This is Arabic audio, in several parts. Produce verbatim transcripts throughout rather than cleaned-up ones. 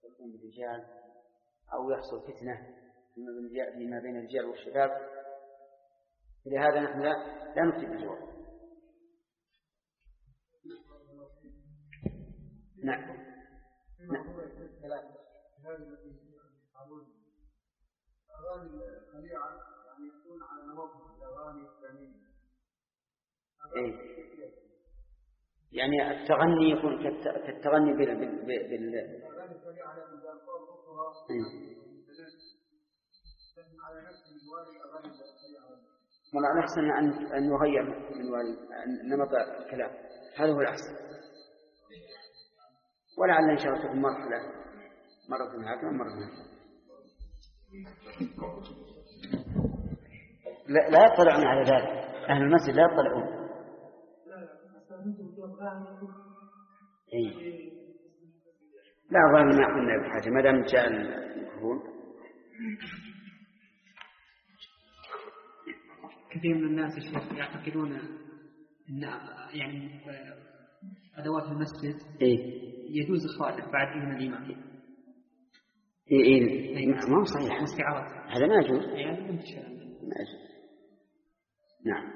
يختلطون بالرجال أو يحصل فتنة فيما بين الرجال والشباب، لهذا نحن لا, لا نكتب الجواب. نعم. نعم. أغاني الخليعة يعني يكون على نمط الأغاني الإسلامية. إيه. يعني التغني يكون كالتغني بال بال بال الأغاني الخليعة يعني بالألفاظ أخرى على نفس منوال الأغاني الخليعة. والله الأحسن أن أن نغير منوال نمط الكلام، هذا هو الأحسن. ولعل إن شاء الله تكون مرحلة مرة هكذا مرة هكذا. لا, لا يطلعون على ذلك، أهل المسجد لا يطلعون. إيه. لا ظن ما قلنا بحاجة ما دام جاء الميكروفون. كثير من الناس يعتقدون أن يعني أدوات المسجد إيه؟ يجوز إخراجها بعد إذن الإمام. إيه إيه إيه ما هو صحيح، هذا ما يجوز. نعم.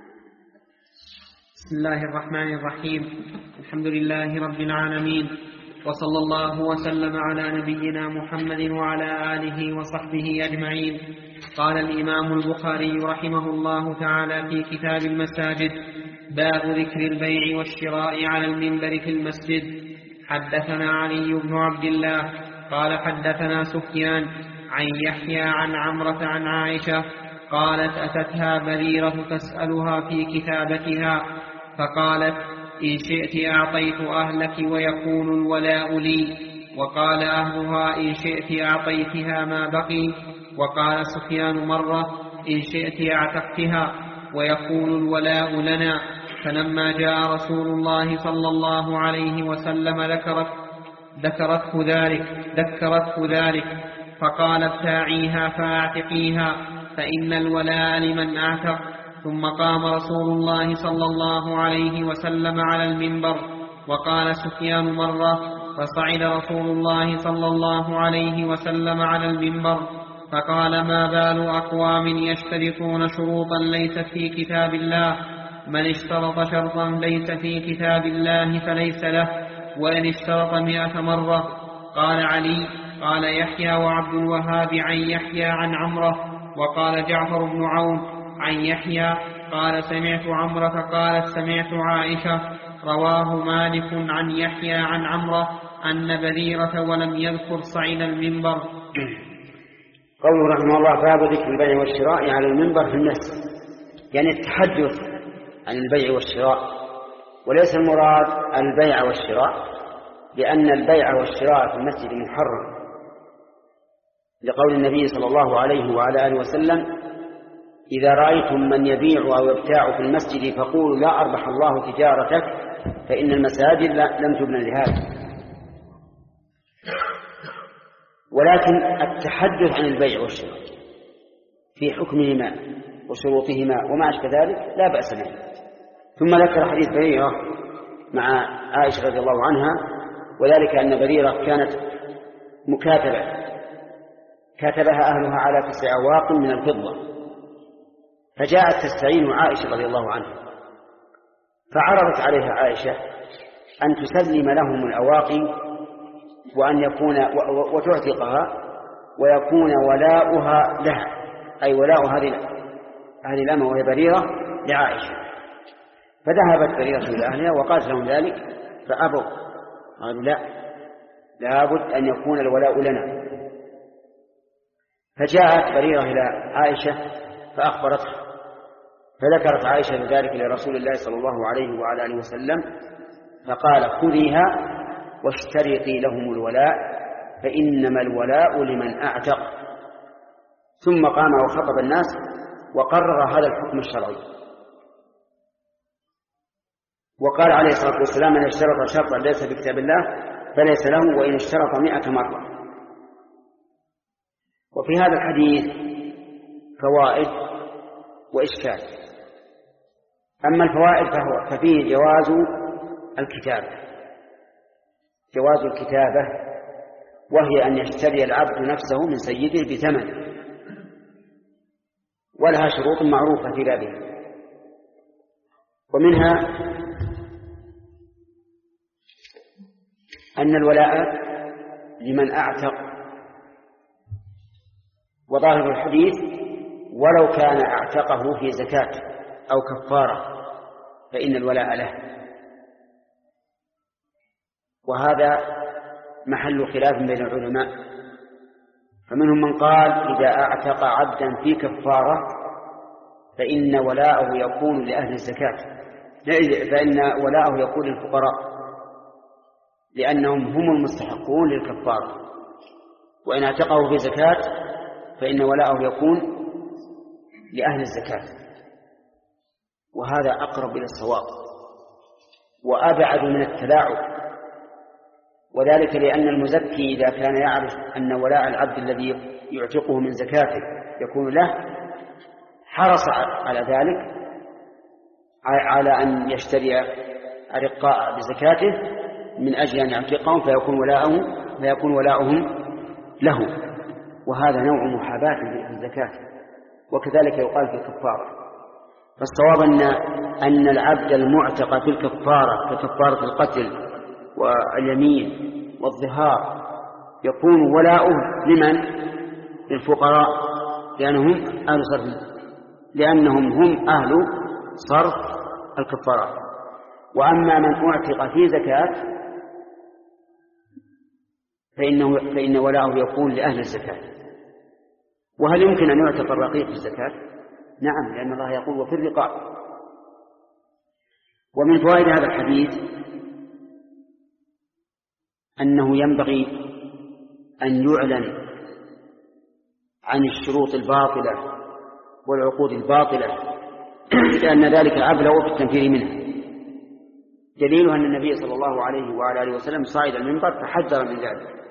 بسم الله الرحمن الرحيم. الحمد لله رب العالمين، وصلى الله وسلم على نبينا محمد وعلى آله وصحبه أجمعين. قال الإمام البخاري رحمه الله تعالى في كتاب المساجد: باب ذكر البيع والشراء على المنبر في المسجد. حدثنا علي بن عبد الله قال حدثنا سفيان عن يحيى عن عمرة عن عائشة قالت: أتتها بريرة تسألها في كتابتها فقالت: إن شئت أعطيت أهلك ويكون الولاء لي. وقال أهلها: إن شئت أعطيتها ما بقي. وقال سفيان مرة: إن شئت أعتقتها ويكون الولاء لنا. فلما جاء رسول الله صلى الله عليه وسلم ذكرت ذكرته ذلك ذكرته ذلك فقال: ابتاعيها فاعتقيها فإن الولاء لمن أعتق. ثم قام رسول الله صلى الله عليه وسلم على المنبر. وقال سفيان مرة: فصعد رسول الله صلى الله عليه وسلم على المنبر فقال: ما بال أقوام يشترطون شروطا ليست في كتاب الله؟ من اشترط شرطا ليس في كتاب الله فليس له، وإن اشترط مئة مرة. قال علي: قال يحيى وعبد الوهاب عن يحيى عن عمرة. وقال جعفر بن عون عن يحيى قال: سمعت عمرة قالت: سمعت عائشة. رواه مالك عن يحيى عن عمرة أن بريرة ولم يذكر صعيد المنبر. قوله رحمه الله: باب ذكر البيع والشراء على المنبر في المسجد، يعني التحدث عن البيع والشراء، وليس المراد البيع والشراء، لأن البيع والشراء في المسجد محرم، لقول النبي صلى الله عليه وعلى آله وسلم: إذا رأيتم من يبيع أو يبتاع في المسجد فقولوا لا أربح الله تجارتك فإن المساجد لم تبنى لهذا. ولكن التحدث عن البيع والشراء في حكمهما وشروطهما وما أشبه ذلك لا بأس به. ثم ذكر حديث بريرة مع عائشة رضي الله عنها، وذلك أن بريرة كانت مكاتبة كاتبها أهلها على تسع أواق من الفضة، فجاءت تستعين عائشة رضي الله عنها، فعرضت عليها عائشة أن تسلم لهم الأواقي وأن يكون وتعتقها ويكون ولاؤها لها، أي ولاء هذه الأمة وهي بريرة لعائشة. فذهبت بريرة إلى أهلها وقالت لهم ذلك فأبوا، قالوا لا، لابد أن يكون الولاء لنا. فجاءت بريرة إلى عائشة فأخبرتها، فذكرت عائشة ذلك لرسول الله صلى الله عليه وعلى آله وسلم، فقال: خذيها واشترطي لهم الولاء فإنما الولاء لمن أعتق. ثم قام وخطب الناس وقرر هذا الحكم الشرعي، وقال عليه الصلاة والسلام: من اشترط شرطا ليس في كتاب الله فليس له، وإن اشترط مئة مرة. وفي هذا الحديث فوائد وإشكال. أما الفوائد فهو ففيه جواز الكتابة جواز الكتابة وهي أن يشتري العبد نفسه من سيده بثمن، ولها شروط معروفة في بابها. ومنها أن الولاء لمن أعتق، وظاهر الحديث ولو كان أعتقه في زكاة أو كفارة فإن الولاء له، وهذا محل خلاف بين العلماء. فمنهم من قال إذا أعتق عبدا في كفارة فإن ولاءه يكون لأهل الزكاة، فإن ولاءه يكون للفقراء لأنهم هم المستحقون للكفارة، وإن اعتقه في زكاة فإن ولاءه يكون لأهل الزكاة، وهذا أقرب إلى الصواب وأبعد من التلاعب. وذلك لأن المزكي إذا كان يعرف أن ولاء العبد الذي يعتقه من زكاته يكون له حرص على ذلك، على أن يشتري أرقاء بزكاته من أجل أن يعتقهم فيكون ولاءه فيكون ولاؤهم له، وهذا نوع محاباة في الزكاة، وكذلك يقال في الكفارة. فالصواب أن أن العبد المعتق في الكفارة ككفارة القتل واليمين والظهار يكون ولاؤه لمن؟ للفقراء، لأنهم أهل صرف لأنهم هم أهل صرف الكفارات. وأما من أعتق في زكاة فإنه فإن ولاؤه يكون لأهل الزكاة. وهل يمكن أن يعتق الرقيق في الزكاة؟ نعم، لأن الله يقول وفي الرقاب. ومن فوائد هذا الحديث أنه ينبغي أن يعلن عن الشروط الباطلة والعقود الباطلة، لأن ذلك أبلغ في التنفير منها. دليله أن النبي صلى الله عليه وعلى آله وسلم صعد المنبر فحذر من ذلك.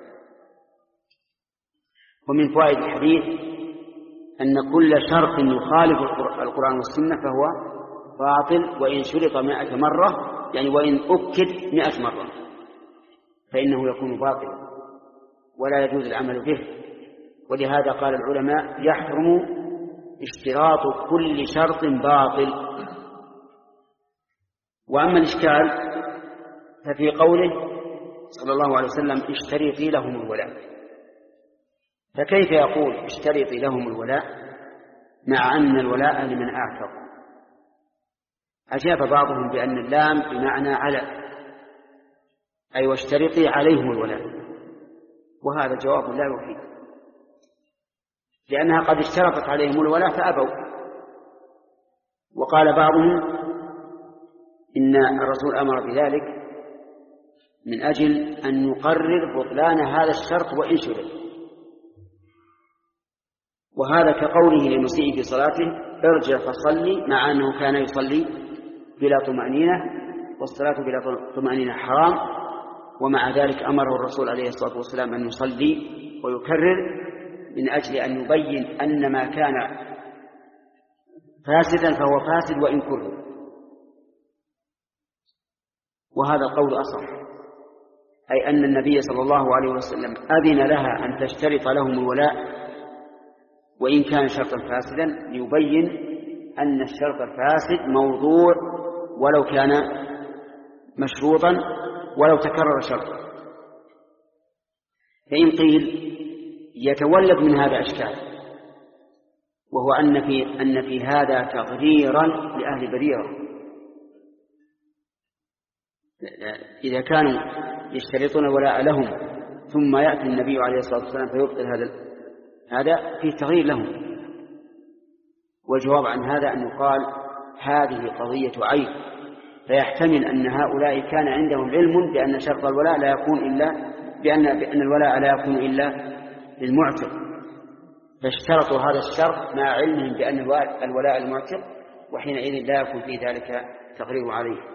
ومن فوائد الحديث أن كل شرط يخالف القرآن والسنة فهو باطل، وإن شرط مائة مرة، يعني وإن أكد مائة مرة فإنه يكون باطلا ولا يجوز العمل به. ولهذا قال العلماء يحرم اشتراط كل شرط باطل. وأما الإشكال ففي قوله صلى الله عليه وسلم اشترطي لهم الولاء، فكيف يقول اشترطي لهم الولاء مع أن الولاء لمن أعتق؟ أجاب بعضهم بأن اللام بمعنى على، أي واشترطي عليهم الولاء، وهذا جواب لا يفيد، لأنها قد اشترطت عليهم الولاء فأبوا. وقال بعضهم إن الرسول أمر بذلك من أجل أن يقرر بطلان هذا الشرط وإن شرط، وهذا كقوله للمسيء في صلاته ارجع فصلي، مع أنه كان يصلي بلا طمأنينة، والصلاة بلا طمأنينة حرام، ومع ذلك أمره الرسول عليه الصلاة والسلام أن يصلي ويكرر من أجل أن يبين أن ما كان فاسدا فهو فاسد وإن كره. وهذا القول أصح، أي أن النبي صلى الله عليه وسلم أذن لها أن تشترط لهم الولاء وإن كان شرطا فاسدا، ليبين أن الشرط الفاسد موضوع ولو كان مشروطا ولو تكرر شرطا. فإن قيل يتولد من هذا أشكال، وهو أن في, أن في هذا تغريرا لأهل بريرة. إذا كانوا يشترطون الولاء لهم ثم يأتي النبي عليه الصلاة والسلام فيبطل هذا هذا فيه تغيير لهم. والجواب عن هذا أن يقال هذه قضية عيب، فيحتمل أن هؤلاء كان عندهم علم بأن شرط الولاء لا يكون إلا بأن, بأن الولاء لا يكون إلا للمعتق، فاشترطوا هذا الشرط مع علمهم بأن الولاء المعتق، وحينئذ لا يكون في ذلك تغرير عليه.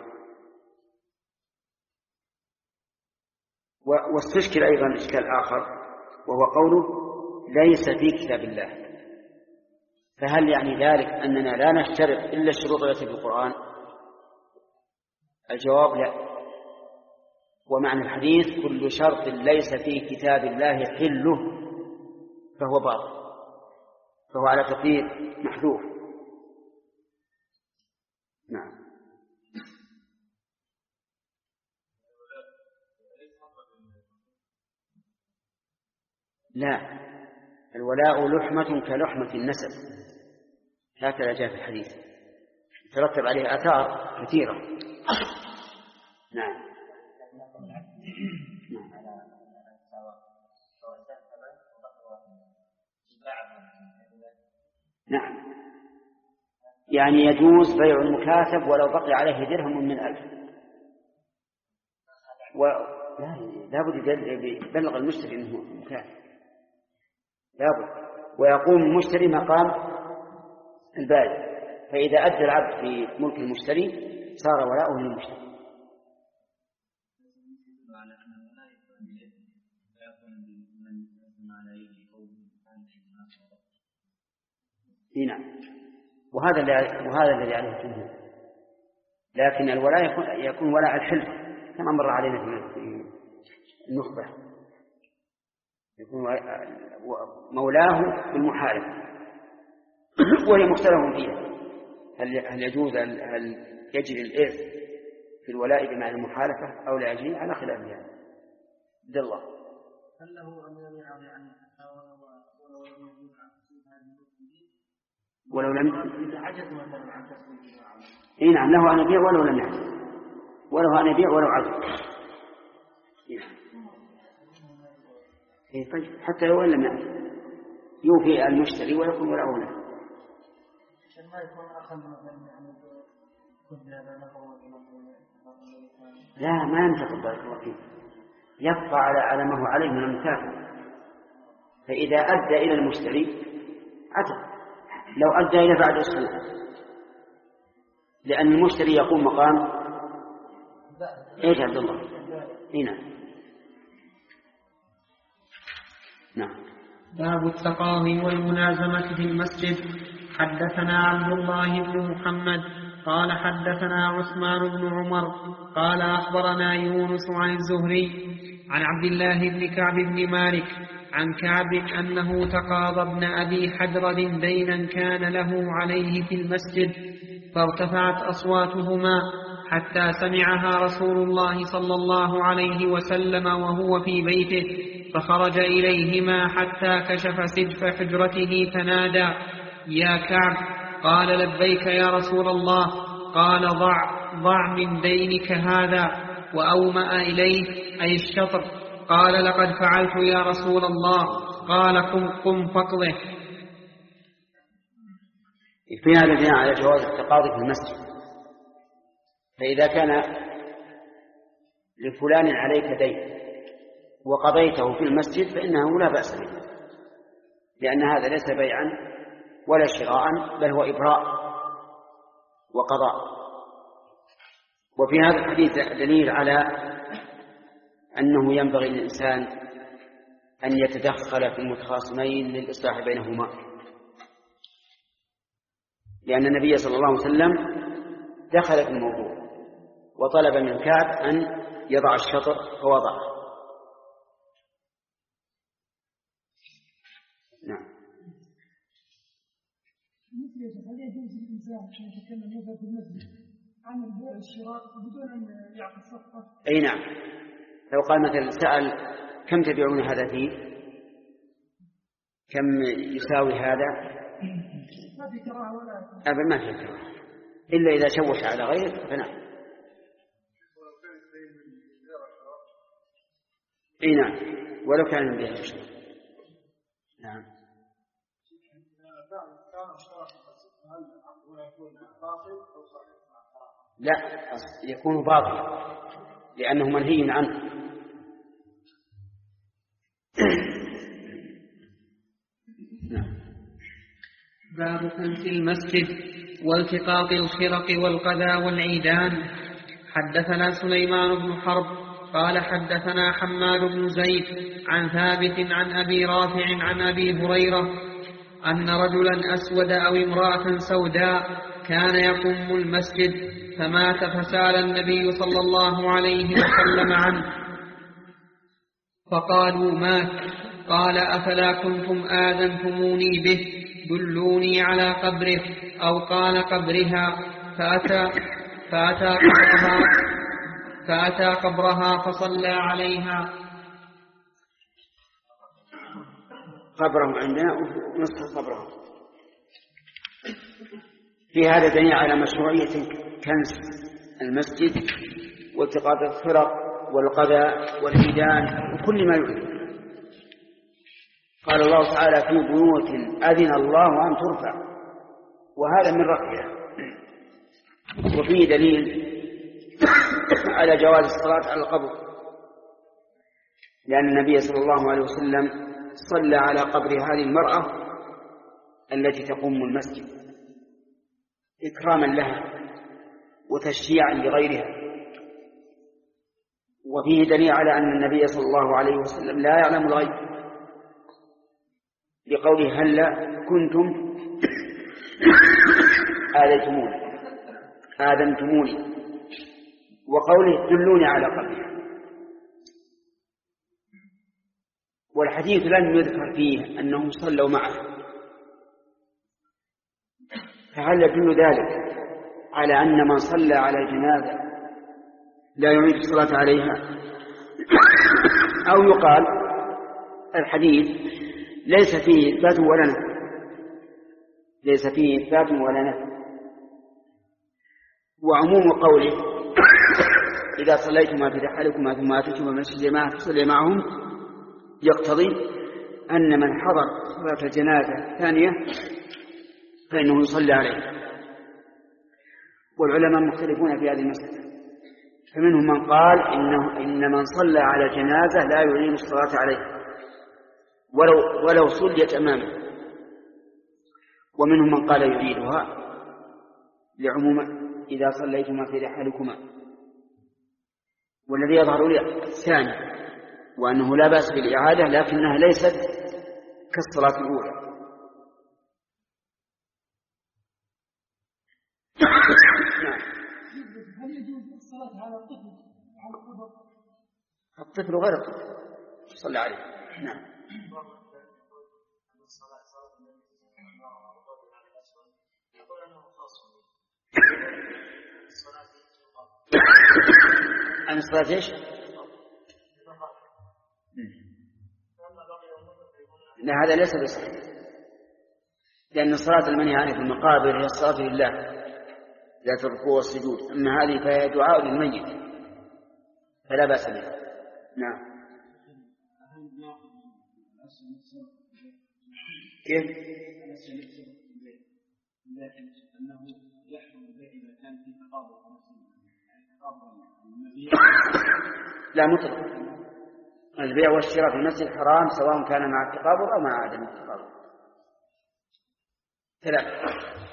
واستشكل أيضا إشكال آخر، وهو قوله ليس في كتاب الله، فهل يعني ذلك أننا لا نشترط إلا الشروط التي في القرآن؟ الجواب لا، ومعنى الحديث كل شرط ليس في كتاب الله حله فهو باطل، فهو على تقدير محذوف. نعم. لا، الولاء لحمة كلحمة النسب، هكذا جاء في الحديث، ترتب عليه آثار كثيرة. نعم. نعم، يعني يجوز بيع المكاتب ولو بقي عليه درهم من ألف، و... لا لابد يبلغ المشتري أنه مكاتب، لابد، ويقوم المشتري مقام البائع، فإذا أدى العبد في ملك المشتري صار ولاؤه للمشتري. نعم، وهذا وهذا الذي عليه الجمهور، لكن الولاء يكون, يكون ولاء الحلف كما مر علينا في النخبة، يكون مولاه بالمحارب، وهي مختلف فيها، هل هل يجوز هل يجري الإرث في الولاء بمعنى المحالفة أو لا يجري، على خلاف يعني. عبد الله، هل له أن يمنع يعني ولو لم إذا عجز مثلا عن تسويته؟ اي نعم، له أن يبيع ولو لم يعجز، وله أن يبيع ولو عجز. إيه طيب، حتى لو لم يعجز يوفي المشتري ويكون ولاؤه له. ما يكون أخذ مثلا يعني لا، ما ينتقد بارك الله فيك، يبقى على على ما هو عليه من المكافأة، فإذا أدى إلى المشتري عتق، لو أدى إلى بعد أسبوع، لأن المشتري يقوم مقام إيش عبد الله؟ هنا. نعم. باب التقاضي والملازمة في المسجد. حدثنا عبد الله بن محمد قال حدثنا عثمان بن عمر قال أخبرنا يونس عن الزهري عن عبد الله بن كعب بن مالك عن كعب أنه تقاضى ابن أبي حدرد دينا كان له عليه في المسجد، فارتفعت أصواتهما حتى سمعها رسول الله صلى الله عليه وسلم وهو في بيته، فخرج إليهما حتى كشف سجف حجرته فنادى: يا كعب. قال: لبيك يا رسول الله. قال: ضع ضع من دينك هذا، وأومأ إليه أي الشطر. قال: لقد فعلت يا رسول الله. قال: قم قم فاقضه. في هذا دليل على جواز التقاضي في المسجد، فإذا كان لفلان عليك دين وقضيته في المسجد فإنه لا بأس به، لأن هذا ليس بيعا ولا شراء، بل هو إبراء وقضاء. وفي هذا الحديث دليل على أنه ينبغي للإنسان أن يتدخل في المتخاصمين للإصلاح بينهما، لأن النبي صلى الله عليه وسلم دخل في الموضوع وطلب من كعب أن يضع الشطر فوضعه. نعم. هل يجوز للإنسان عشان يتكلم مثلا في المسجد عن البيع والشراء بدون أن يعطي الصفقة؟ أي نعم، لو قال مثلا سأل: كم تبيعون هذا فيه؟ كم يساوي هذا؟ ما في كراهة ولا أبدا، ما في كراهة، إلا إذا شوش على غيره فنعم. أي نعم، ولو كان من بيع الشراء. نعم. لا، يكون باطل لأنه منهي عنه. نعم. باب كنس المسجد والتقاط الخرق والقذى والعيدان. حدثنا سليمان بن حرب قال حدثنا حماد بن زيد عن ثابت عن أبي رافع عن أبي هريرة أن رجلا أسود أو امرأة سوداء كان يقوم المسجد، فمات فسأل النبي صلى الله عليه وسلم عنه فقالوا مات. قال أفلا كنتم آذنتموني به؟ دلوني على قبره، أو قال قبرها. فأتى, فأتى, قبرها فأتى قبرها فصلى عليها. قبرهم عندنا ونصف قبرهم. في هذا دليل على مشروعية كنس المسجد والتقاط الفرق والقذى والإيدان وكل ما يؤذي. قال الله تعالى في بيوت أذن الله أن ترفع، وهذا من رفعها. وفيه دليل على جواز الصلاة على القبر، لأن النبي صلى الله عليه وسلم صلى على قبر هذه المرأة التي تقوم المسجد إكراما لها وتشجيعا لغيرها. وفيه دليل على أن النبي صلى الله عليه وسلم لا يعلم الغيب، لقوله هلا كنتم آذيتموني آذنتموني، وقوله دلوني على قبرها. والحديث لم يذكر فيه أنهم صلوا معه، فهل يدل ذلك على أن من صلى على الجنازة لا يعيد الصلاة عليها؟ أو يقال الحديث ليس فيه إثبات ولا نفي، ليس فيه إثبات ولا نفي. وعموم قوله إذا صليتما في رحالكما ثم أتيتما المسجد ما تصلي معهم يقتضي أن من حضر صلاة الجنازة الثانية فإنه يصلي عليه. والعلماء مختلفون في هذه المسألة، فمنهم من قال إنه إن من صلى على جنازة لا يعيد الصلاة عليه ولو, ولو صليت أمامه، ومنهم من قال يعيدها لعموم إذا صليتما في رحالكما. والذي يظهر لي الثاني، وأنه لا بأس بالإعادة، لكنها ليست كالصلاة الأولى. هل يجوز الصلاة على الطفل على القبر؟ الطفل غير الطفل صلى عليه. نعم. عن الصلاة ايش؟ لا، هذا ليس بصحيح، لأن الصلاة المنهي عنها في المقابر هي الصلاة لله ذات الركوع والسجود، أما هذه فهي دعاء للميت فلا بأس بها. نعم. كيف؟ لا مطلق، البيع والشراء في المسجد الحرام سواء كان مع التقابل أو مع عدم التقابل. ثلاثة.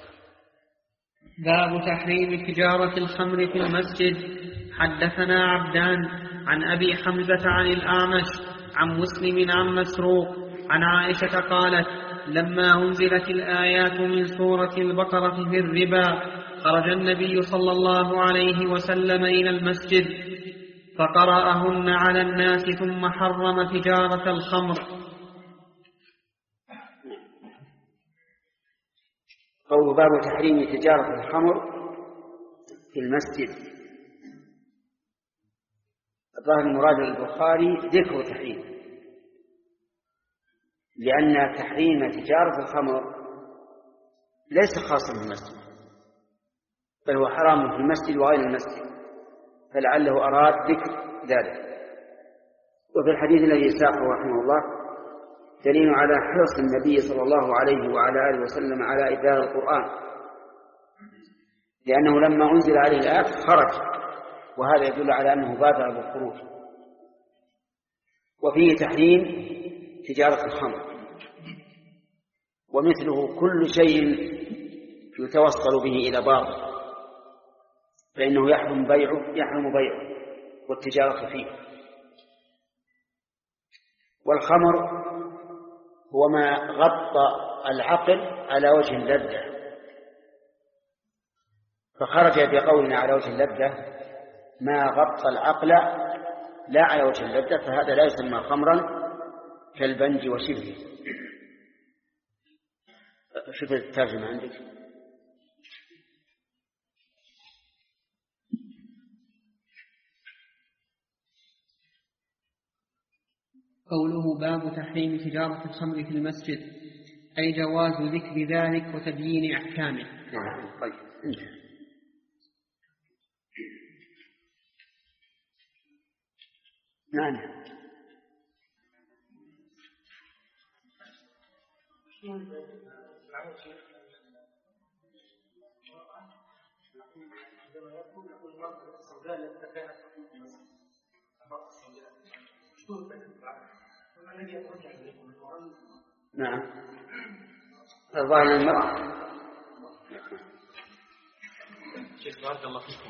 باب تحريم تجارة الخمر في المسجد. حدثنا عبدان عن أبي حمزة عن الأعمش عن مسلم عن مسروق عن عائشة قالت لما أنزلت الآيات من سورة البقرة في الربا خرج النبي صلى الله عليه وسلم إلى المسجد فقرأهن على الناس ثم حرم تجارة الخمر. قول باب تحريم تجارة الخمر في المسجد. الظاهر المراد البخاري ذكر تحريم، لأن تحريم تجارة الخمر ليس خاصا بالمسجد، بل هو حرام في المسجد وغير المسجد، فلعله أراد ذكر ذلك. وفي الحديث الذي ساقه رحمه الله دليل على حرص النبي صلى الله عليه وعلى آله وسلم على إبلاغ القرآن، لأنه لما أنزل عليه الآيات خرج، وهذا يدل على أنه بادر بالخروج. وفيه تحريم تجارة الخمر، ومثله كل شيء يتوصل به إلى باطل فإنه يحرم بيعه يحرم بيعه والتجارة فيه. والخمر هو ما غطى العقل على وجه اللذة، فخرج بقولنا على وجه اللذة ما غطى العقل لا على وجه اللذة، فهذا لا يسمى خمرا كالبنج وشبهه. شوف الترجمة عندك. قوله باب تحريم تجارة الخمر في المسجد، أي جواز ذكر ذلك وتبيين أحكامه. نعم. طيب انتهى. نعم. نعم. الظاهر المرأة. شيخ بارك الله فيكم،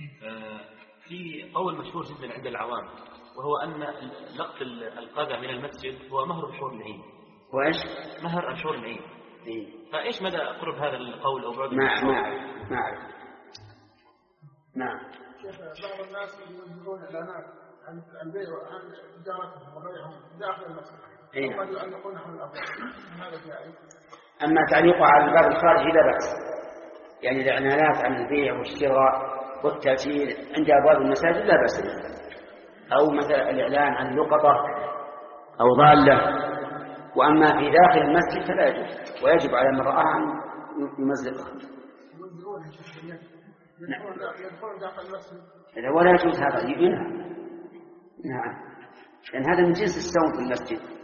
في قول مشهور جدا عند العوام وهو أن لقط القذى من المسجد هو مهر الحور العين. وإيش؟ مهر الحور العين. إيه؟ فإيش مدى قرب هذا القول أو بعد؟ ما ما أعرف ما أعرف. نعم. بعض الناس يوجهون إعلانات عن البيع وعن تجارتهم وبيعهم داخل المسجد. أي نعم. يعلقون حول الأبواب. هذا جائز. أما تعليقه على الباب الخارجي لا بأس، يعني الإعلانات عن البيع والشراء والتأجير عند أبواب المساجد لا بأس به، أو مثلا الإعلان عن لقطة أو ضالة. وأما في داخل المسجد فلا يجوز، ويجب على من رآه أن يمزقها. يدخلون داخل المسجد. إذا ولا يجوز هذا ينهى. نعم. لأن هذا من جنس السوم في المسجد.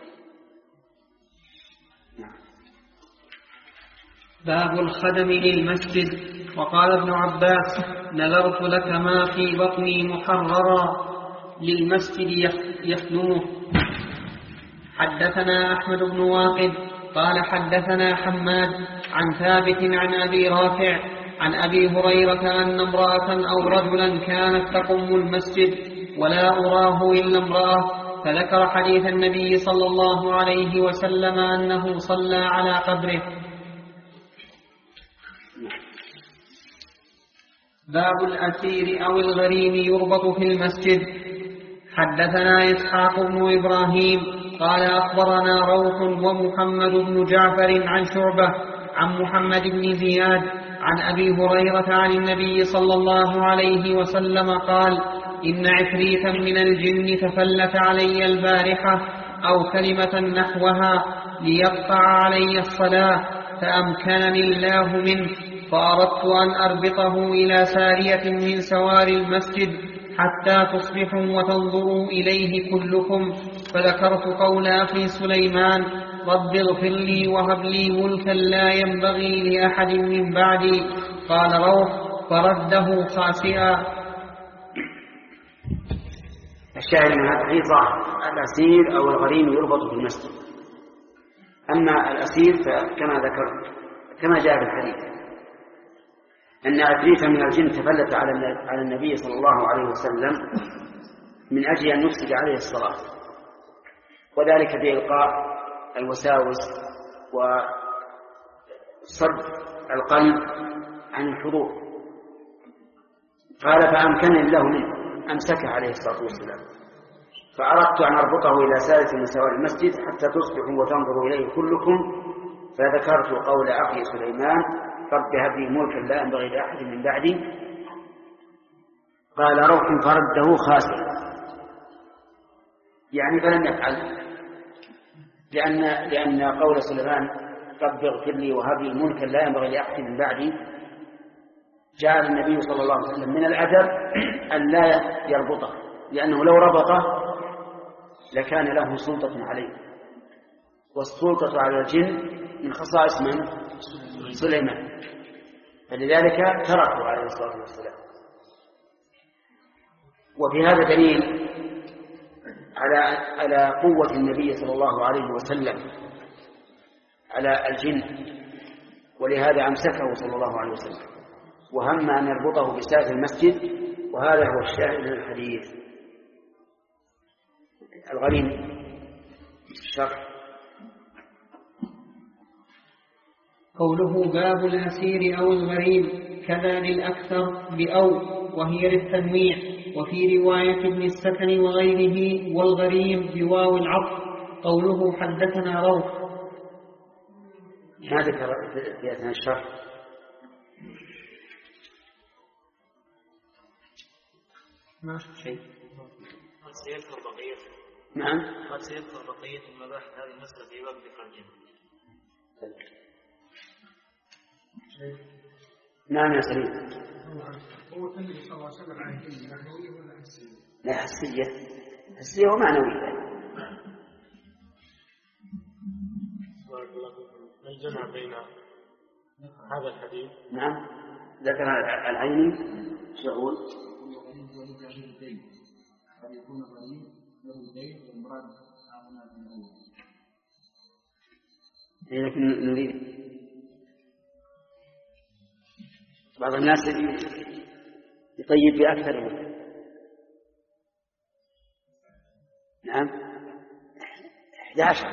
نعم. باب الخدم للمسجد. وقال ابن عباس: نذرت لك ما في بطني محررا للمسجد يخدمه. حدثنا أحمد بن واقد قال حدثنا حماد عن ثابت عن أبي رافع عن أبي هريرة أن امرأة أو رجلا كانت تقم المسجد ولا أراه إلا امرأة، فذكر حديث النبي صلى الله عليه وسلم أنه صلى على قبره. باب الأسير أو الغريم يربط في المسجد. حدثنا إسحاق بن إبراهيم قال أخبرنا روح ومحمد بن جعفر عن شعبة عن محمد بن زياد عن أبي هريرة عن النبي صلى الله عليه وسلم قال: إن عفريتا من الجن تفلت علي البارحة أو كلمة نحوها ليقطع علي الصلاة، فأمكنني الله منه، فأردت أن أربطه إلى سارية من سوار المسجد حتى تصبحوا وتنظروا إليه كلكم، فذكرت قول أخي سليمان: رب اغفر لي وهب لي ملكا لا ينبغي لأحد من بعدي. قال روح: فرده خاسئا. الشاهد من هذا الحديث الأسير أو الغريم يربط في المسجد. أما الأسير فكما ذكرت كما جاء في الحديث أن عفريتا من الجن تفلت على النبي صلى الله عليه وسلم من أجل أن يفسد عليه الصلاة، وذلك بإلقاء الوساوس وصد القلب عن الحضور. قال: فأمكن الله منه، أمسكه عليه الصلاة والسلام، فأردت أن أربطه إلى سالة من سوار المسجد حتى تصبحوا وتنظروا إليه كلكم، فذكرت قول أخي سليمان: رب هب لي ملكا لا ينبغي لأحد من بعدي. قال روح: فرده خاسئا، يعني فلم يفعل، لأن لأن قول سليمان رب اغفر لي وهب لي ملكا لا ينبغي لأحد من بعدي جعل النبي صلى الله عليه وسلم من الأدب أن لا يربطه، لأنه لو ربطه لكان له سلطة عليه، والسلطة على الجن من خصائص من؟ سليمان، فلذلك تركه عليه الصلاة والسلام. وفي هذا دليل على على قوة النبي صلى الله عليه وسلم على الجن، ولهذا أمسكه صلى الله عليه وسلم وهم أن يربطه بساعة المسجد، وهذا هو الشاهد من الحديث. الغريم الشرح. قوله باب الأسير أو الغريم، كذا للأكثر بأو وهي للتنويع، وفي رواية ابن السكن وغيره والغريم بواو العطف قوله حدثنا روح. ما ذكر في أثناء الشرح. ما شفت شيء. قد سيذكر بقية. نعم. قد سيذكر بقية المباحث هذه المسألة في وقت ترجمة. نعم يا سليم. هو النبي صلى الله عليه وسلم عن كلمة معنوية ولا حسية؟ لا حسية، حسية ومعنوية. ما الجمع بين هذا الحديث؟ نعم ذكر العيني شغول. قد يكون غريب له الدين والمراد هنا من الأول. لكن نريد بعض الناس يطيب بأكثر منه. نعم أحد عشر.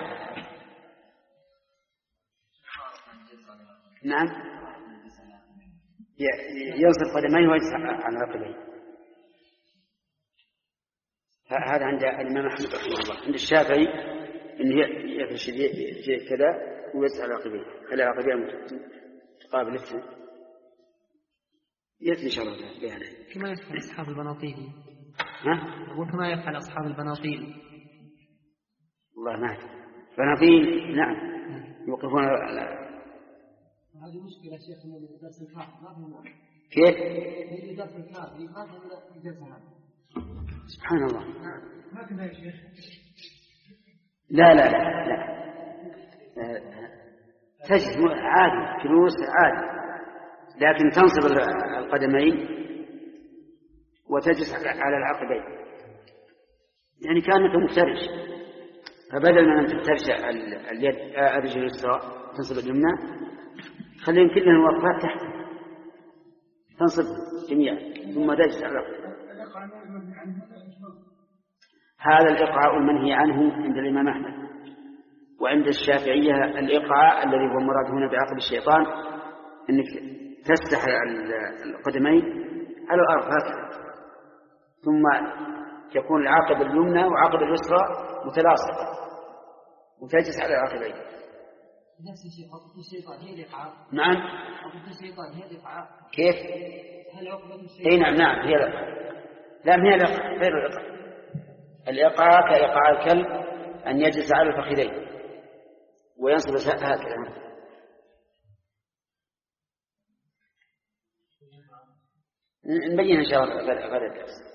نعم ينصب قدميه ويجلس على ركبيه. هذا عند الإمام أحمد رحمه الله. عند الشافعي إنه يفرش كذا ويجلس على ركبيه، خلي ركبيه تقابل الاثنين. يثني شرطه بهذا كما يفعل أصحاب البناطيل. ها؟ أقول كما يفعل أصحاب البناطيل. والله ما أدري. بناطيل نعم يوقفون. هذه مشكلة شيخ من درس الكافي ما فهمنا. كيف؟ في درس الكافي ما فهمنا الدرس هذا. سبحان الله. ما كذا يا شيخ. لا لا لا لا. تجلس عادي، جلوس عادي، لكن تنصب القدمين وتجلس على العقبين، يعني كأنك مفترش. فبدل من أن تفترش اليد الرجل اليسرى تنصب اليمنى، خليهم كلهم وقفات تحت تنصب جميعا ثم تجلس على العقبين. هذا الإقعاء المنهي عنه عند الإمام أحمد، وعند الشافعية الإقعاء الذي هو مراد هنا بعقب الشيطان أنك تستحي القدمين على الأرض هكذا، ثم يكون العقب اليمنى وعقب اليسرى متلاصقة وتجلس على العقبين. نفس الشيء عقبة الشيطان هي الإقعاء. نعم. عقبة الشيطان هي الإقعاء. كيف؟ هل عقبة الشيطان؟ أي نعم نعم هي الإقعاء. لا هي الإقعاء غير الإقعاء. الإقعاء كإقعاء الكلب أن يجلس على الفخذين وينصب هكذا. نبين إن شاء الله غير الدرس.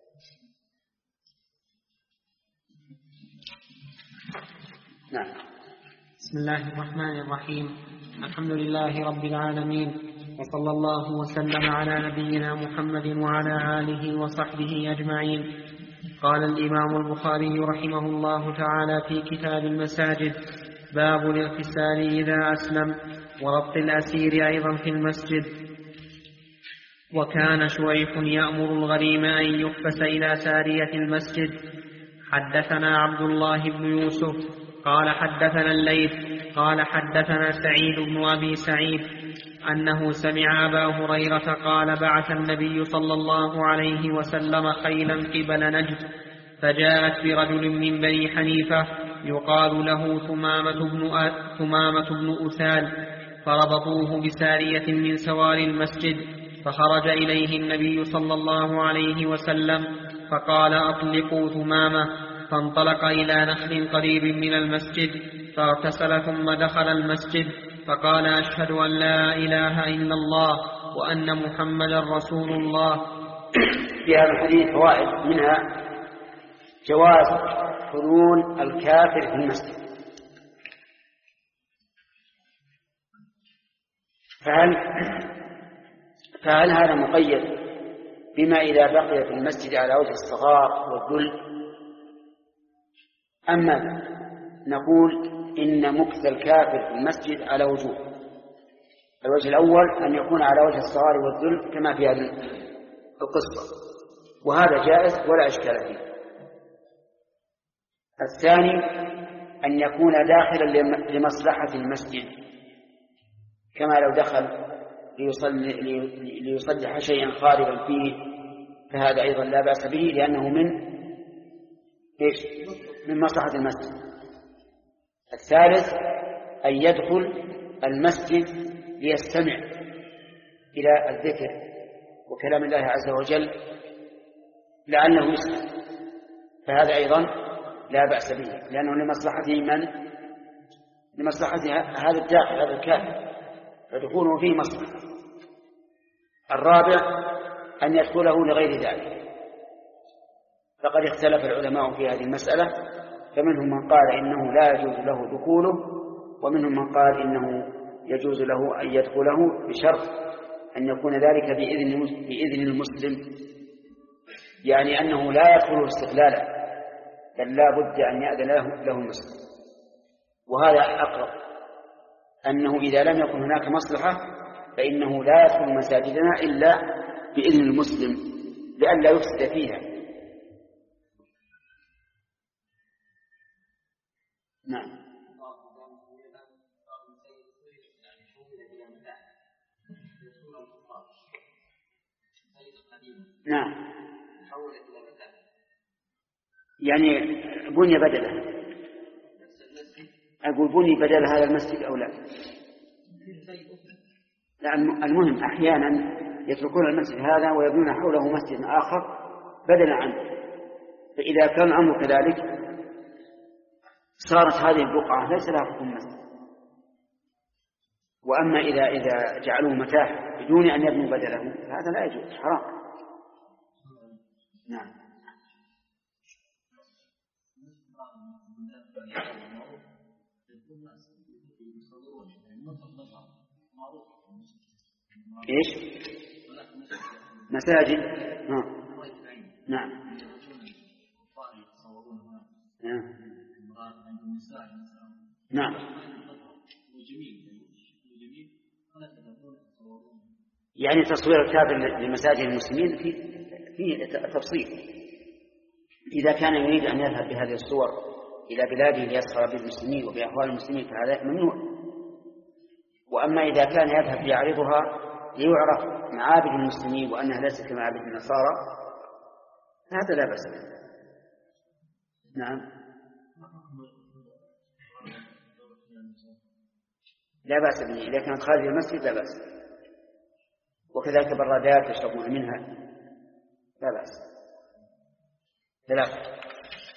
نعم. بسم الله الرحمن الرحيم. الحمد لله رب العالمين، وصلى الله وسلم على نبينا محمد وعلى آله وصحبه أجمعين. قال الإمام البخاري رحمه الله تعالى في كتاب المساجد: باب الاغتسال إذا أسلم، وربط الأسير أيضا في المسجد. وكان شويح يأمر الغريم أن يحبس إلى سارية المسجد. حدثنا عبد الله بن يوسف قال حدثنا الليث قال حدثنا سعيد بن أبي سعيد أنه سمع أبا هريرة قال: بعث النبي صلى الله عليه وسلم خيلا قبل نجد، فجاءت برجل من بني حنيفة يقال له ثمامة بن, ثمامة بن أسال، فربطوه بسارية من سوار المسجد، فخرج إليه النبي صلى الله عليه وسلم فقال: أطلقوا ثمامة. فانطلق إلى نخل قريب من المسجد فاغتسل ثم دخل المسجد فقال: أشهد أن لا إله إلا الله وأن محمدا رسول الله. في هذا الحديث فوائد، منها جواز حلول الكافر في المسجد. فهل فهل هذا مقيد بما إذا بقي في المسجد على وجه الصغار والذل، أما نقول إن مكث الكافر في المسجد على وجوه؟ الوجه الأول أن يكون على وجه الصغار والذل كما في هذه القصة، وهذا جائز ولا إشكال فيه. الثاني أن يكون داخلا لمصلحة المسجد، كما لو دخل ليصلي ليصلح شيئا خاربا فيه فهذا أيضا لا بأس به، لأنه من إيش؟ من مصلحة المسجد. الثالث أن يدخل المسجد ليستمع إلى الذكر وكلام الله عز وجل لعله يسمع، فهذا أيضا لا بأس به، لأنه لمصلحته من؟ لمصلحته هذا الداخل هذا الكافر، فدخوله فيه مصلحة. الرابع أن يدخله لغير ذلك، فقد اختلف العلماء في هذه المسألة، فمنهم من قال إنه لا يجوز له دخوله، ومنهم من قال إنه يجوز له أن يدخله بشرط أن يكون ذلك بإذن بإذن المسلم، يعني أنه لا يدخله استقلالا، بل لا بد أن يأذن له, له المسلم. وهذا أقرب، أنه إذا لم يكن هناك مصلحة فإنه لا يدخل مساجدنا إلا بإذن المسلم لئلا يفسد فيها. نعم. نعم. يعني بني بدله، أقول بني بدل هذا المسجد أو لا؟ لا، المهم أحيانا يتركون المسجد هذا ويبنون حوله مسجد آخر بدلا عنه، فإذا كان الأمر كذلك صارت هذه البقعة ليس لها حكم مسجد. وأما إذا إذا جعلوه متاح بدون أن يبنوا بدله هذا لا يجوز، حرام. نعم. إيش؟ مساجد. آه. نعم. نعم. نعم. يعني تصوير الكافر لمساجد المسلمين في في تفصيل. إذا كان يريد أن يذهب بهذه الصور إلى بلاده ليسخر بالمسلمين وبأحوال المسلمين فهذا ممنوع. وأما إذا كان يذهب ليعرضها ليعرف معابد المسلمين وأنها ليست كمعابد النصارى هذا لا بأس به. نعم. لا بأس به إذا كانت خارج المسجد لا بأس، وكذلك برادات يشربون منها لا بأس. ثلاثة.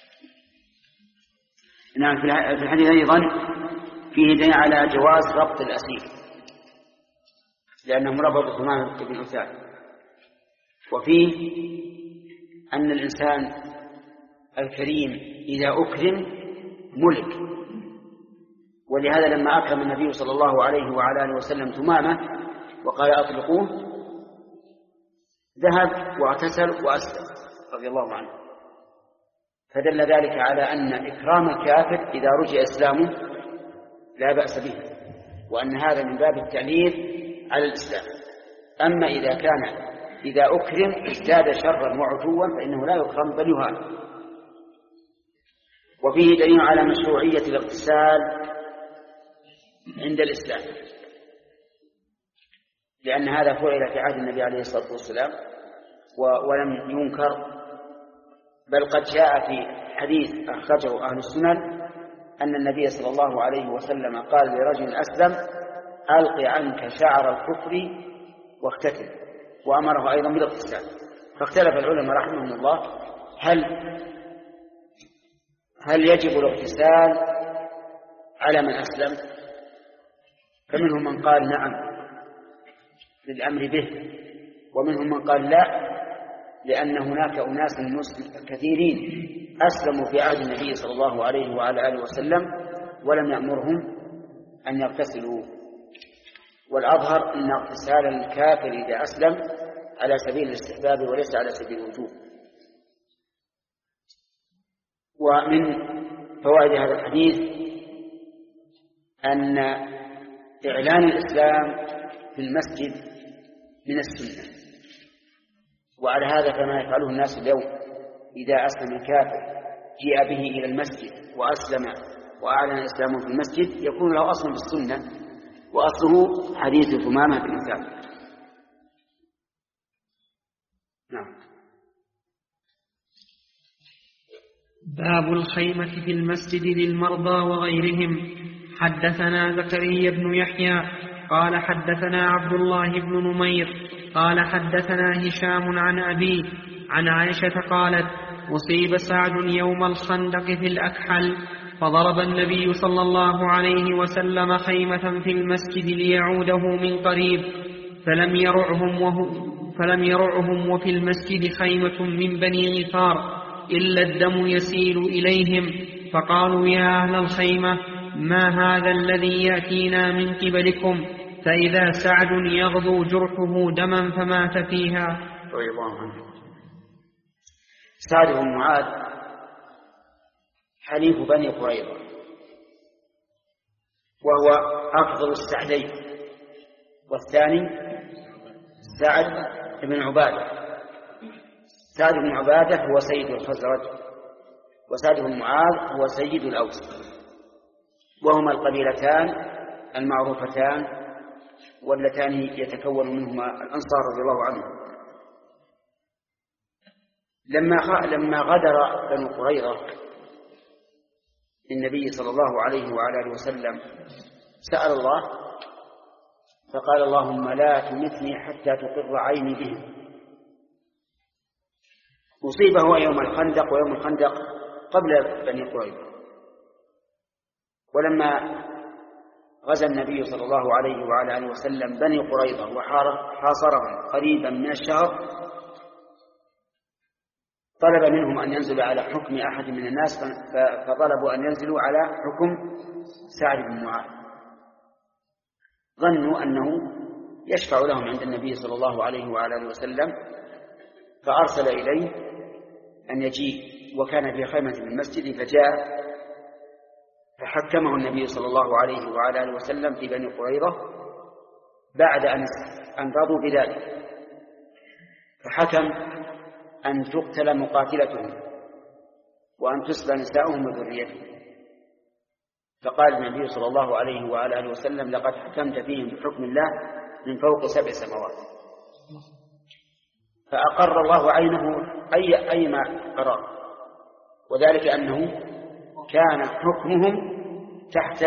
نعم. في الحديث أيضا فيه دليل على جواز ربط الأسير لأنهم ربطوا ثمان بن عثمان، وفيه أن الإنسان الكريم إذا أكرم ملك، ولهذا لما أكرم النبي صلى الله عليه وعلى آله وسلم ثمامة وقال أطلقوه ذهب واغتسل وأسلم رضي الله عنه، فدل ذلك على أن إكرام الكافر إذا رجع إسلامه لا بأس به، وأن هذا من باب التعليل على الإسلام. أما إذا كان إذا أكرم ازداد شرا وعتوا فإنه لا يكرم بل يهان. وفيه دليل على مشروعية الاغتسال عند الإسلام، لأن هذا فعل في عهد النبي عليه الصلاة والسلام ولم ينكر، بل قد جاء في حديث أخرجه أهل السنن أن النبي صلى الله عليه وسلم قال لرجل أسلم ألق عنك شعر الكفر واختتم، وأمره أيضا بالاغتسال. فاختلف العلماء رحمهم الله هل هل يجب الاغتسال على من أسلم؟ فمنهم من قال نعم للأمر به، ومنهم من قال لا، لأن هناك أناس كثيرين أسلموا في عهد النبي صلى الله عليه وعلى آله وسلم ولم يأمرهم أن يغتسلوا. والأظهر أن اغتسال الكافر إذا أسلم على سبيل الاستحباب وليس على سبيل الوجوب. ومن فوائد هذا الحديث أن إعلان الإسلام في المسجد من السنة، وعلى هذا فما يفعله الناس اليوم إذا أسلم الكافر جاء به إلى المسجد وأسلم وأعلن إسلامه في المسجد يكون له أصل في السنة، وأصله حديث ثمامة بن ثابت. نعم. باب الخيمة في المسجد للمرضى وغيرهم. حدثنا زكريا بن يحيى قال حدثنا عبد الله بن نمير قال حدثنا هشام عن أبيه عن عائشة قالت: أصيب سعد يوم الخندق في الأكحل، فضرب النبي صلى الله عليه وسلم خيمة في المسجد ليعوده من قريب، فلم يرعهم, وهو فلم يرعهم وفي المسجد خيمة من بني غفار إلا الدم يسيل إليهم، فقالوا: يا أهل الخيمة، ما هذا الذي يأتينا من قبلكم؟ فإذا سعد يغضو جرحه دما فمات فيها. رضي الله عنه. سعد بن معاذ حليف بني قريظة، وهو أفضل السعدين، والثاني سعد بن عبادة. سعد بن عبادة هو سيد الخزرج، وسعد بن معاذ هو سيد الأوس، وهما القبيلتان المعروفتان واللتان يتكون منهما الأنصار رضي الله عنهم. لما لما غدر بنو قريظة النبي صلى الله عليه وعلى آله وسلم سأل الله فقال: اللهم لا تمتني حتى تقر عيني بهم. أصيب هو يوم الخندق، ويوم الخندق قبل بني قريظة. ولما غزا النبي صلى الله عليه وعلى آله وسلم بني قريظة وحاصرهم قريبا من الشهر، طلب منهم أن ينزلوا على حكم أحد من الناس، فطلبوا أن ينزلوا على حكم سعد بن معاذ. ظنوا أنه يشفع لهم عند النبي صلى الله عليه وعلى آله وسلم، فأرسل إليه أن يجيء، وكان في خيمة في المسجد، فجاء فحكمه النبي صلى الله عليه وعلى آله وسلم في بني قريظة بعد أن رضوا بذلك، فحكم أن تقتل مقاتلتهم وأن تسبى نساؤهم وذريتهم. فقال النبي صلى الله عليه وعلى آله وسلم: لقد حكمت فيهم بحكم الله من فوق سبع سماوات. فأقر الله عينه أي أيما قرار، وذلك أنه كان حكمهم تحت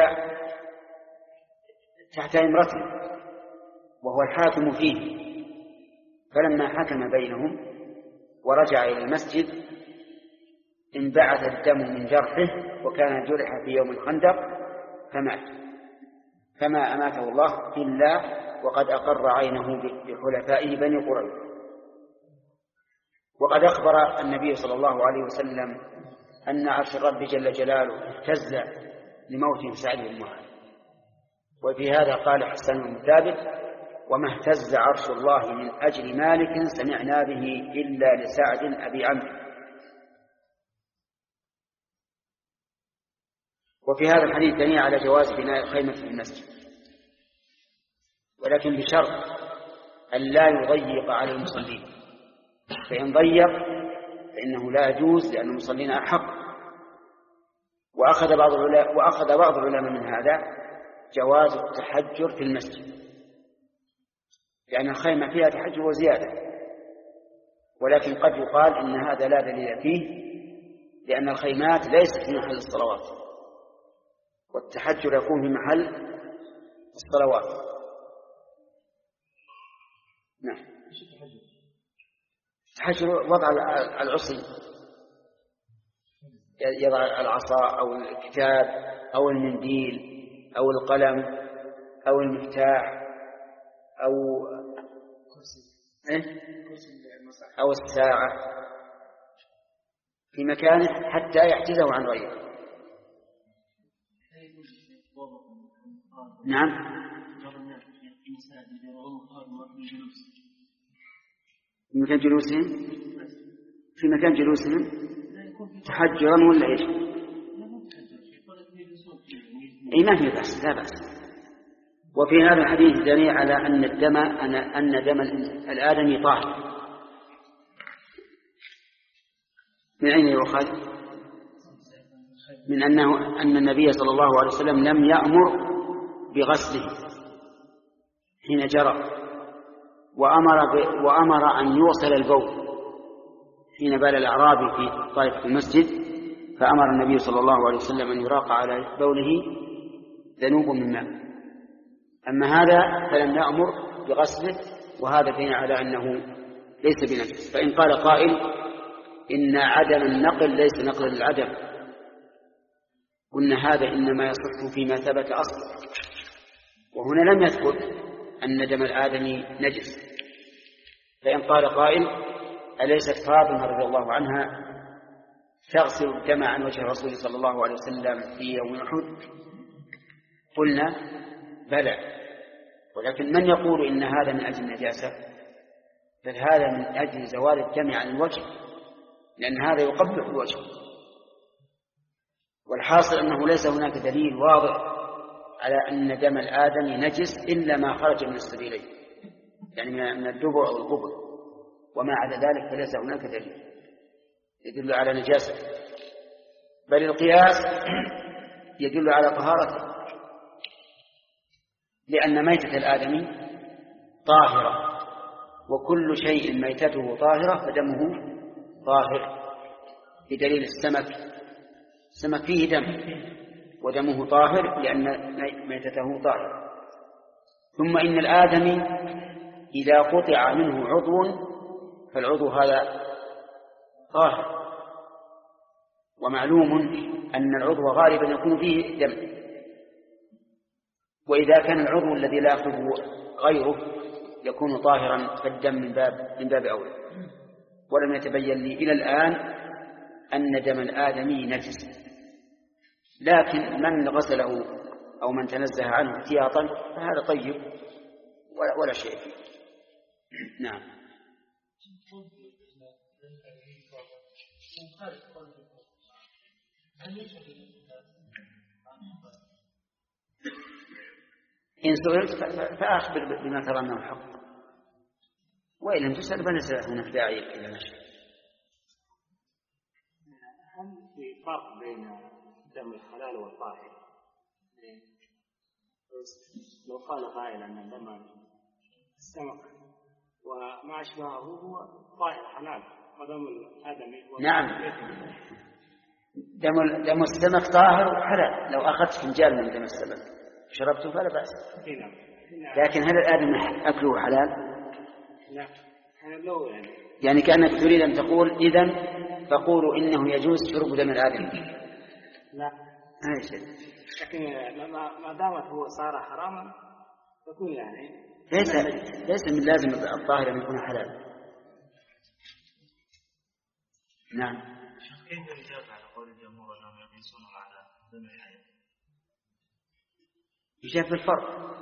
تحت إمرته وهو الحاكم فيه. فلما حكم بينهم ورجع إلى المسجد انبعث الدم من جرحه، وكان جرح في يوم الخندق فمات، فما أماته الله إلا وقد أقر عينه بحلفائه بني قريظة. وقد أخبر النبي صلى الله عليه وسلم أن عرش الرب جل جلاله اهتز لموت سعد بن معاذ. وفي هذا قال حسن بن ثابت: وما اهتز عرش الله من أجل مالك سمعنا به إلا لسعد أبي عمرو. وفي هذا الحديث دليل على جواز بناء الخيمة في المسجد، ولكن بشرط أن لا يضيق على المصلين، فإن ضيق فإنه لا يجوز، لأن المصلين أحق. وأخذ بعض العلماء وأخذ بعض العلماء من هذا جواز التحجر في المسجد، لأن الخيمة فيها تحجر وزيادة، ولكن قد يقال إن هذا لا دليل فيه، لأن الخيمات ليست في محل الصلوات، والتحجر يكون في محل الصلوات. نعم. التحجر وضع العصي، يضع العصا أو الكتاب أو المنديل أو القلم أو المفتاح أو أو الساعة في مكانه حتى يحجزه عن غيره. نعم. في مكان جلوسهم في مكان جلوسهم تحجرا ولا إيش؟ أي ما في بأس، لا بأس. وفي هذا الحديث دليل على أن الدم أن دم الآدمي طاهر. من أين يؤخذ؟ من أنه أن النبي صلى الله عليه وسلم لم يأمر بغسله، حين جرى، وأمر, وأمر أن يوصل البول حين بال الأعرابي في طائفة المسجد، فأمر النبي صلى الله عليه وسلم أن يراق على بوله ذنوب من ماء. أما هذا فلم نأمر بغسله، وهذا دليل على أنه ليس بنجس. فإن قال قائل إن عدم النقل ليس نقل للعدم، قلنا هذا إنما يصح فيما ثبت أصلا، وهنا لم يثبت أن دم الآدمي نجس. فإن قال قائل أليست فاطمة رضي الله عنها تغسل الدم عن وجه الرسول صلى الله عليه وسلم في يوم أحد؟ قلنا بلى، ولكن من يقول إن هذا من أجل النجاسة؟ بل هذا من أجل زوال الدم عن الوجه، لأن هذا يقبح الوجه. والحاصل أنه ليس هناك دليل واضح على أن دم الآدمي نجس إلا ما خرج من السبيلين، يعني من الدبر أو القبر، وما عدا ذلك فليس هناك دليل يدل على نجاسة، بل القياس يدل على طهارته، لأن ميتة الآدمي طاهرة، وكل شيء ميتته طاهرة فدمه طاهر، بدليل السمك، السمك فيه دم ودمه طاهر لأن ميتته طاهرة. ثم إن الآدمي إذا قطع منه عضو فالعضو هذا طاهر، ومعلوم أن العضو غالبا يكون فيه دم، وإذا كان العضو الذي لا يخرج غيره يكون طاهرا فالدم من باب من باب أولى. ولم يتبين لي إلى الآن أن دم الآدمي نجس، لكن من غسله أو من تنزه عنه احتياطا فهذا طيب ولا, ولا شيء فيه. نعم. إن سئلت فأخبر بما ترى أنه حق، وإن لم تسأل فنسأل هناك داعي إلى مشي. هل في فرق بين دم الحلال والطاهر؟ لو قال قائل أن دم السمك وما أشبهه هو طاهر حلال ودم الآدمي نعم، دم دم السمك طاهر حلال، لو أخذت فنجان من دم السمك شربته فلا بأس، لكن هل الآدمي أكله حلال؟ لا، لو يعني يعني كأنك تريد أن تقول إذن فقولوا إنه يجوز شرب دم الآدمي. لا هاي شيء، لكن ما دامت هو صار حراما تكون يعني ليس ليس من لازم الطاهر أن يكون حلال. نعم. كيف الإجابة على قول الجمهور أنهم يقيسون على دم الحيض؟ يشاف الفرق،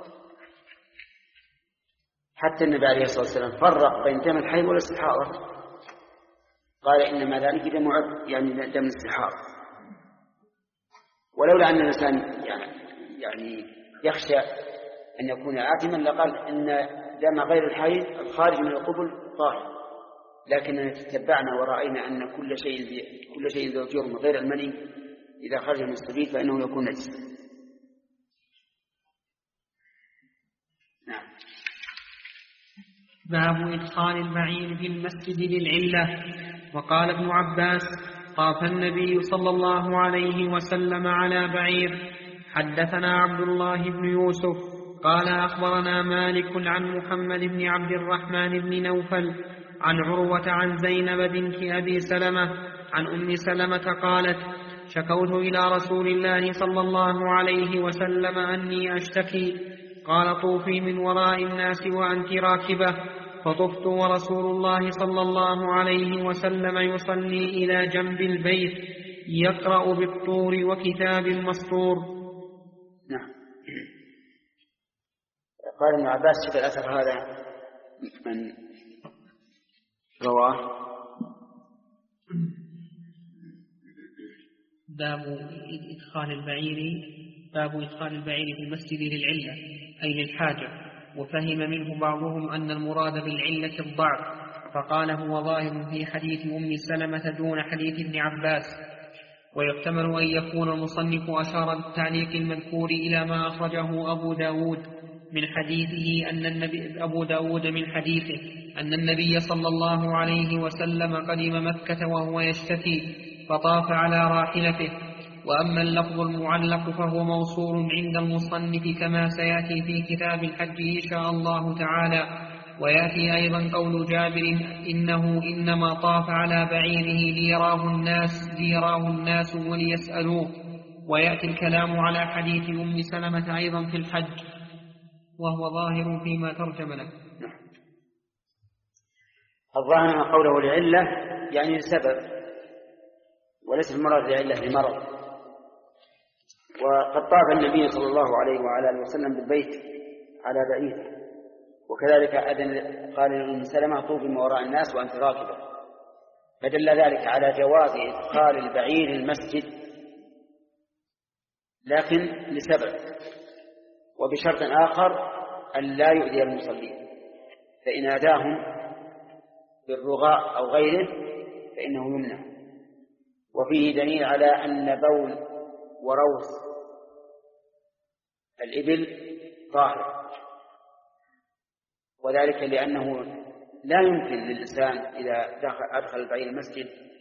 حتى النبي عليه الصلاة والسلام فرق بين دم الحيض والاستحاضة، قال إنما ذلك دم يعني دم الاستحاضة. ولولا أن الإنسان يعني يعني يخشى أن يكون آثما لقال إن دم غير الحيض الخارج من القبل طاهر، لكننا تتبعنا ورأينا أن كل شيء كل شيء ذو جرم غير المني إذا خرج من السبيل فإنه يكون نجسا. نعم. باب إدخال البعير في المسجد للعلة. وقال ابن عباس: طاف النبي صلى الله عليه وسلم على بعير. حدثنا عبد الله بن يوسف قال أخبرنا مالك عن محمد بن عبد الرحمن بن نوفل عن عروة عن زينب بنت أبي سلمة عن أم سلمة قالت: شكوت إلى رسول الله صلى الله عليه وسلم أني أشتكي، قال: طوفي من وراء الناس وأنت راكبة. فطفت ورسول الله صلى الله عليه وسلم يصلي إلى جنب البيت يقرأ بالطور وكتاب مسطور. نعم. قال ابن عباس: شوف الأثر هذا من رواه. باب إدخال البعير باب إدخال البعير في المسجد للعلة أي للحاجة. وفهم منه بعضهم أن المراد بالعلة الضعف، فقال هو ظاهر في حديث أم سلمة دون حديث ابن عباس. ويحتمل أن يكون المصنف أشار بالتعليق المذكور إلى ما أخرجه أبو داود من حديثه أن النبي أبو داود من حديثه أن النبي صلى الله عليه وسلم قدم مكة وهو يشتكي فطاف على راحلته. وأما اللفظ المعلق فهو موصول عند المصنف كما سيأتي في كتاب الحج إن شاء الله تعالى. ويأتي أيضا قول جابر إنه إنما طاف على بعيره ليراه الناس ليراه الناس وليسألوه. ويأتي الكلام على حديث أم سلمة أيضا في الحج وهو ظاهر فيما ترجم له. الظاهر من قوله لعلة يعني لسبب، وليس المرض لعلة لمرض. وقد طاف النبي صلى الله عليه وعلى اله وسلم بالبيت على بعيره، وكذلك أذن قال لأم سلمة طوفي من وراء الناس وأنت راكبة، فدل ذلك على جواز إدخال البعير المسجد، لكن لسبب، وبشرط آخر أن لا يؤذي المصلين، فإن أذاهم بالرغاء أو غيره فإنه يمنع. وفيه دليل على أن بول وروث الإبل طاهر، وذلك لأنه لا يمكن للإنسان إذا أدخل البعير المسجد